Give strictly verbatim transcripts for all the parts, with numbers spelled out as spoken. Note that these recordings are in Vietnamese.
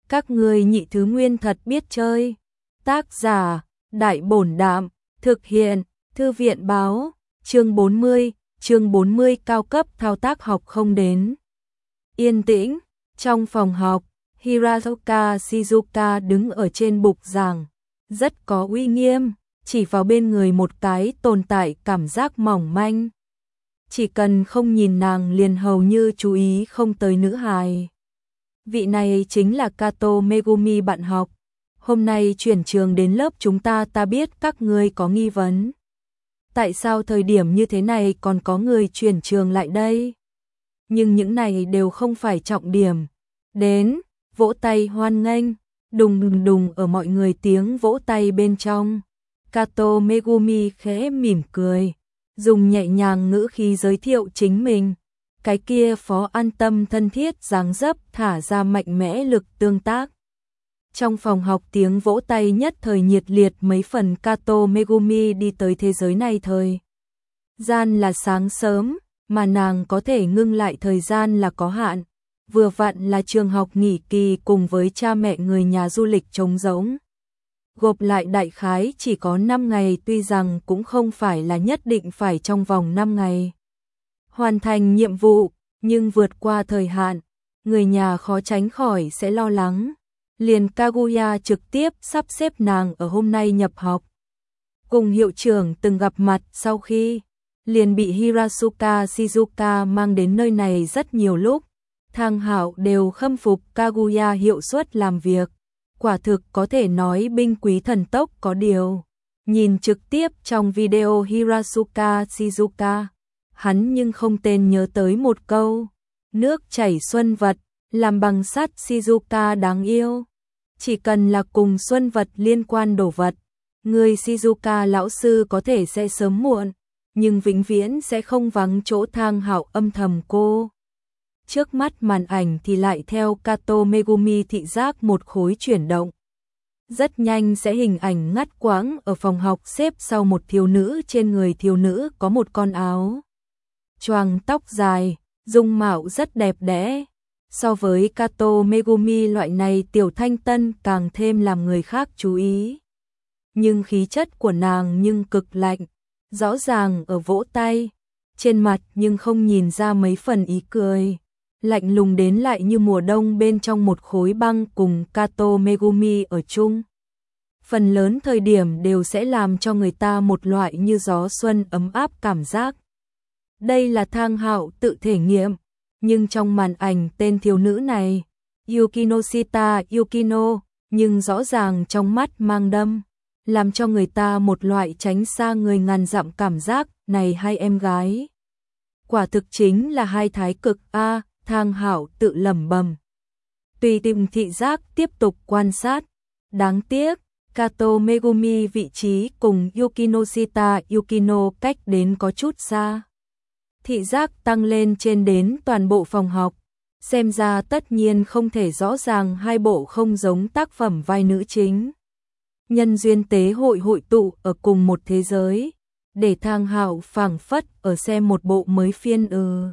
Các ngươi nhị thứ nguyên thật biết chơi. Tác giả, Đại Bổn Đạm, thực hiện, Thư viện Báo, chương bốn mươi, chương bốn mươi cao cấp thao tác học không đến. Yên tĩnh, trong phòng học, Hirotoka Shizuka đứng ở trên bục giảng, rất có uy nghiêm, chỉ vào bên người một cái tồn tại cảm giác mỏng manh. Chỉ cần không nhìn nàng liền hầu như chú ý không tới nữ hài. Vị này chính là Kato Megumi bạn học. Hôm nay chuyển trường đến lớp chúng ta ta biết các ngươi có nghi vấn. Tại sao thời điểm như thế này còn có người chuyển trường lại đây? Nhưng những này đều không phải trọng điểm. Đến, vỗ tay hoan nghênh, đùng đùng đùng ở mọi người tiếng vỗ tay bên trong. Kato Megumi khẽ mỉm cười, dùng nhẹ nhàng ngữ khí giới thiệu chính mình. Cái kia phó an tâm thân thiết dáng dấp thả ra mạnh mẽ lực tương tác. Trong phòng học tiếng vỗ tay nhất thời nhiệt liệt mấy phần. Kato Megumi đi tới thế giới này thời gian là sáng sớm, mà nàng có thể ngưng lại thời gian là có hạn. Vừa vặn là trường học nghỉ kỳ cùng với cha mẹ người nhà du lịch trống rỗng. Gộp lại đại khái chỉ có năm ngày, tuy rằng cũng không phải là nhất định phải trong vòng năm ngày hoàn thành nhiệm vụ, nhưng vượt qua thời hạn, người nhà khó tránh khỏi sẽ lo lắng. Liền Kaguya trực tiếp sắp xếp nàng ở hôm nay nhập học. Cùng hiệu trưởng từng gặp mặt sau khi, liền bị Hirotoka Shizuka mang đến nơi này rất nhiều lúc. Thang Hạo đều khâm phục Kaguya hiệu suất làm việc. Quả thực có thể nói binh quý thần tốc. Có điều, nhìn trực tiếp trong video Hirotoka Shizuka, hắn nhưng không tên nhớ tới một câu. Nước chảy xuân vật, làm bằng sắt. Shizuka đáng yêu. Chỉ cần là cùng xuân vật liên quan đồ vật, người Shizuka lão sư có thể sẽ sớm muộn, nhưng vĩnh viễn sẽ không vắng chỗ. Thang Hạo âm thầm cô. Trước mắt màn ảnh thì lại theo Kato Megumi thị giác một khối chuyển động. Rất nhanh sẽ hình ảnh ngắt quãng ở phòng học xếp sau một thiếu nữ. Trên người thiếu nữ có một con áo choàng tóc dài, dung mạo rất đẹp đẽ. So với Kato Megumi loại này tiểu thanh tân càng thêm làm người khác chú ý. Nhưng khí chất của nàng nhưng cực lạnh, rõ ràng ở vỗ tay, trên mặt nhưng không nhìn ra mấy phần ý cười. Lạnh lùng đến lại như mùa đông bên trong một khối băng. Cùng Kato Megumi ở chung, phần lớn thời điểm đều sẽ làm cho người ta một loại như gió xuân ấm áp cảm giác. Đây là Thang Hạo tự thể nghiệm, nhưng trong màn ảnh tên thiếu nữ này, Yukinoshita Yukino, nhưng rõ ràng trong mắt mang đâm, làm cho người ta một loại tránh xa người ngàn dặm cảm giác. Này hai em gái, quả thực chính là hai thái cực a. Thang Hạo tự lẩm bẩm. Tùy tìm thị giác tiếp tục quan sát. Đáng tiếc, Kato Megumi vị trí cùng Yukinoshita Yukino cách đến có chút xa. Thị giác tăng lên trên đến toàn bộ phòng học. Xem ra tất nhiên không thể rõ ràng hai bộ không giống tác phẩm vai nữ chính. Nhân duyên tế hội hội tụ ở cùng một thế giới, để Thang Hạo phảng phất ở xem một bộ mới phiên ừ.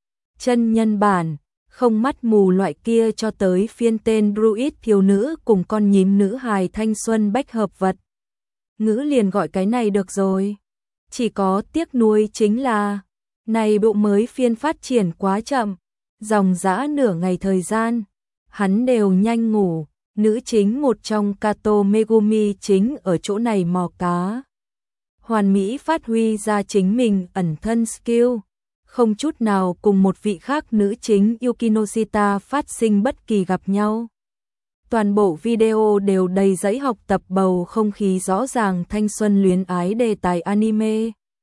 chân nhân bản, không mắt mù loại kia cho tới phiên tên druid thiếu nữ cùng con nhím nữ hài thanh xuân bách hợp vật. Ngữ liền gọi cái này được rồi. Chỉ có tiếc nuối chính là, này bộ mới phiên phát triển quá chậm, dòng dã nửa ngày thời gian, hắn đều nhanh ngủ. Nữ chính một trong Kato Megumi chính ở chỗ này mò cá. Hoàn mỹ phát huy ra chính mình ẩn thân skill. Không chút nào cùng một vị khác nữ chính Yukinoshita phát sinh bất kỳ gặp nhau. Toàn bộ video đều đầy dẫy học tập bầu không khí rõ ràng thanh xuân luyến ái đề tài anime.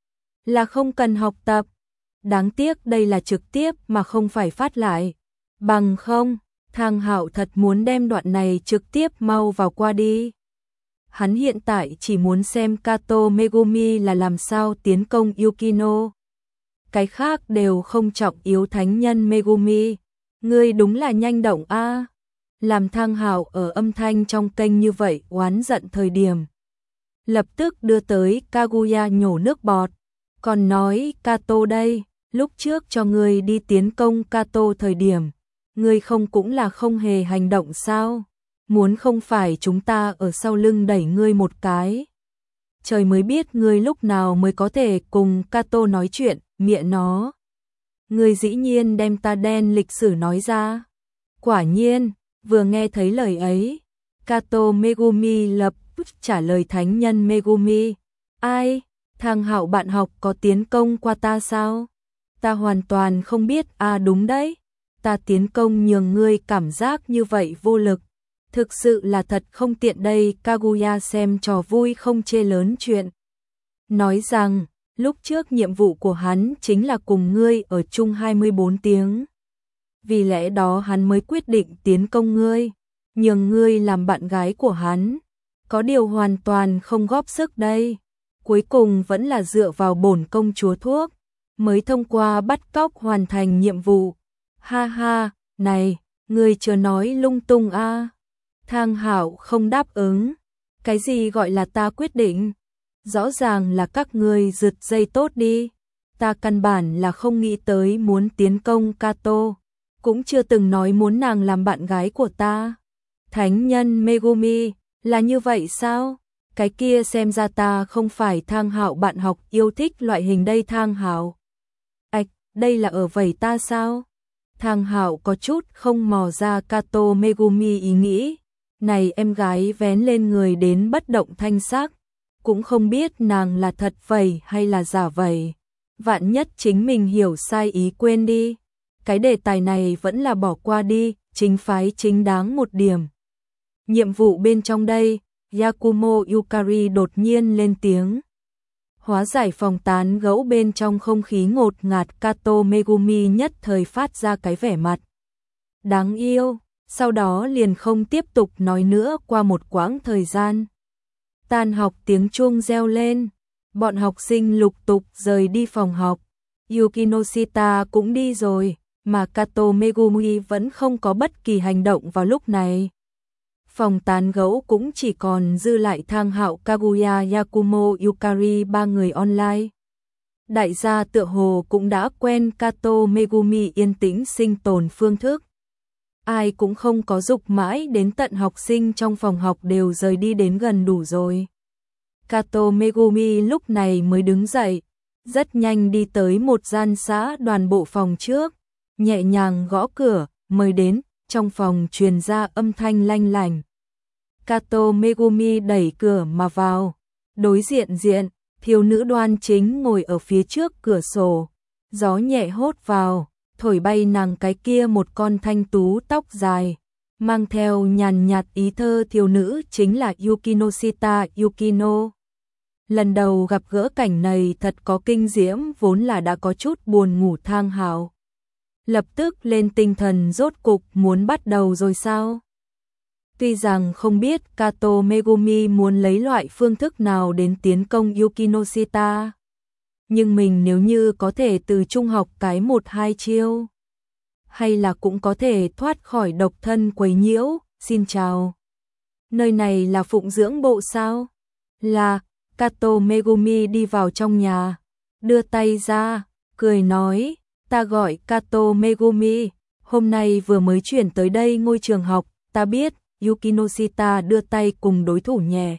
Là không cần học tập. Đáng tiếc đây là trực tiếp mà không phải phát lại. Bằng không, Thang Hạo thật muốn đem đoạn này trực tiếp mau vào qua đi. Hắn hiện tại chỉ muốn xem Kato Megumi là làm sao tiến công Yukino. Cái khác đều không trọng yếu. Thánh nhân Megumi, ngươi đúng là nhanh động a. Làm Thang Hạo ở âm thanh trong kênh như vậy oán giận thời điểm, lập tức đưa tới Kaguya nhổ nước bọt. Còn nói Kato đây, lúc trước cho ngươi đi tiến công Kato thời điểm, ngươi không cũng là không hề hành động sao? muốn không phải chúng ta ở sau lưng đẩy ngươi một cái. Trời mới biết ngươi lúc nào mới có thể cùng Kato nói chuyện, mẹ nó. Ngươi dĩ nhiên đem ta đen lịch sử nói ra. Quả nhiên, vừa nghe thấy lời ấy, Kato Megumi lập tức trả lời thánh nhân Megumi. Ai, thằng Hạo bạn học có tiến công qua ta sao? Ta hoàn toàn không biết, à đúng đấy, ta tiến công nhường ngươi cảm giác như vậy vô lực. Thực sự là thật không tiện đây, Kaguya xem trò vui không chê lớn chuyện. Nói rằng, lúc trước nhiệm vụ của hắn chính là cùng ngươi ở chung hai mươi bốn tiếng. Vì lẽ đó hắn mới quyết định tiến công ngươi, nhường ngươi làm bạn gái của hắn. Có điều hoàn toàn không góp sức đây. Cuối cùng vẫn là dựa vào bổn công chúa thuốc, mới thông qua bắt cóc hoàn thành nhiệm vụ. Ha ha, này, ngươi chưa nói lung tung a. À. Thang Hạo không đáp ứng. Cái gì gọi là ta quyết định? Rõ ràng là các ngươi giật dây tốt đi. Ta căn bản là không nghĩ tới muốn tiến công Kato, cũng chưa từng nói muốn nàng làm bạn gái của ta. Thánh nhân Megumi, là như vậy sao? Cái kia xem ra ta không phải Thang Hạo bạn học yêu thích loại hình đây. Thang Hạo, ạch, đây là ở vẩy ta sao? Thang Hạo có chút không mò ra Kato Megumi ý nghĩ. Này em gái vén lên người đến bất động thanh sắc, cũng không biết nàng là thật vẩy hay là giả vẩy. Vạn nhất chính mình hiểu sai ý quên đi. Cái đề tài này vẫn là bỏ qua đi, chính phái chính đáng một điểm. Nhiệm vụ bên trong đây, Yakumo Yukari đột nhiên lên tiếng. Hóa giải phòng tán gẫu bên trong không khí ngột ngạt, Kato Megumi nhất thời phát ra cái vẻ mặt đáng yêu, sau đó liền không tiếp tục nói nữa. Qua một quãng thời gian, tan học tiếng chuông reo lên, bọn học sinh lục tục rời đi phòng học. Yukinoshita cũng đi rồi, mà Kato Megumi vẫn không có bất kỳ hành động vào lúc này. Phòng tán gẫu cũng chỉ còn dư lại Thang Hạo, Kaguya, Yakumo, Yukari ba người online. Đại gia tựa hồ cũng đã quen Kato Megumi yên tĩnh sinh tồn phương thức. Ai cũng không có dục mãi đến tận học sinh trong phòng học đều rời đi đến gần đủ rồi. Kato Megumi lúc này mới đứng dậy, rất nhanh đi tới một gian xã đoàn bộ phòng trước, nhẹ nhàng gõ cửa, mời đến, trong phòng truyền ra âm thanh lanh lảnh. Kato Megumi đẩy cửa mà vào, đối diện diện, thiếu nữ đoan chính ngồi ở phía trước cửa sổ, gió nhẹ hốt vào, thổi bay nàng cái kia một con thanh tú tóc dài, mang theo nhàn nhạt ý thơ. Thiếu nữ chính là Yukinoshita Yukino. Lần đầu gặp gỡ cảnh này thật có kinh diễm, vốn là đã có chút buồn ngủ Thang Hạo lập tức lên tinh thần, rốt cục muốn bắt đầu rồi sao? Tuy rằng không biết Kato Megumi muốn lấy loại phương thức nào đến tiến công Yukinoshita, nhưng mình nếu như có thể từ trung học cái một hai chiêu, hay là cũng có thể thoát khỏi độc thân quấy nhiễu. Xin chào, nơi này là phụng dưỡng bộ sao? Là. Kato Megumi đi vào trong nhà, đưa tay ra, cười nói, ta gọi Kato Megumi, hôm nay vừa mới chuyển tới đây ngôi trường học, ta biết. Yukinoshita đưa tay cùng đối thủ nhẹ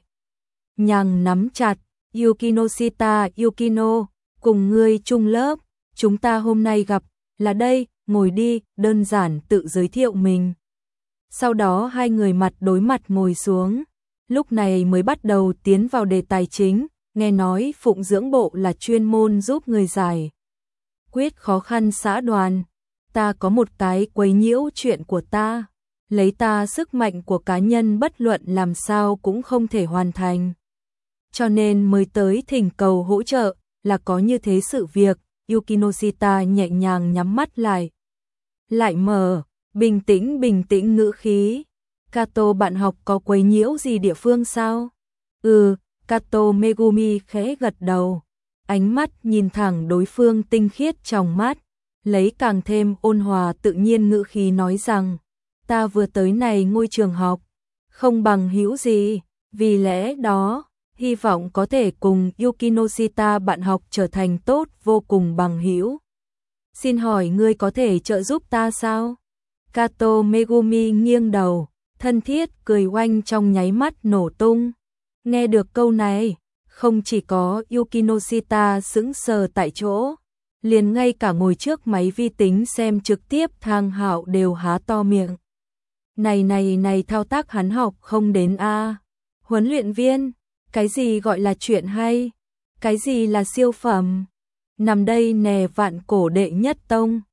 nhàng nắm chặt. Yukinoshita Yukino, cùng ngươi chung lớp, chúng ta hôm nay gặp là đây, ngồi đi, đơn giản tự giới thiệu mình. Sau đó hai người mặt đối mặt ngồi xuống, lúc này mới bắt đầu tiến vào đề tài chính. Nghe nói phụng dưỡng bộ là chuyên môn giúp người giải quyết khó khăn xã đoàn, ta có một cái quấy nhiễu chuyện của ta, lấy ta sức mạnh của cá nhân bất luận làm sao cũng không thể hoàn thành, cho nên mới tới thỉnh cầu hỗ trợ, là có như thế sự việc. Yukinoshita nhẹ nhàng nhắm mắt lại, lại mở, bình tĩnh bình tĩnh ngữ khí. Kato bạn học có quấy nhiễu gì địa phương sao? Ừ, Kato Megumi khẽ gật đầu, ánh mắt nhìn thẳng đối phương tinh khiết trong mắt, lấy càng thêm ôn hòa tự nhiên ngữ khí nói rằng, ta vừa tới này ngôi trường học, không bằng hữu gì, vì lẽ đó, hy vọng có thể cùng Yukinoshita bạn học trở thành tốt vô cùng bằng hữu. Xin hỏi ngươi có thể trợ giúp ta sao? Kato Megumi nghiêng đầu, thân thiết cười oanh trong nháy mắt nổ tung. Nghe được câu này, không chỉ có Yukinoshita sững sờ tại chỗ, liền ngay cả ngồi trước máy vi tính xem trực tiếp Thang Hạo đều há to miệng. Này này này thao tác hắn học không đến a. Huấn luyện viên, cái gì gọi là chuyện hay? Cái gì là siêu phẩm? Nằm đây nè vạn cổ đệ nhất tông.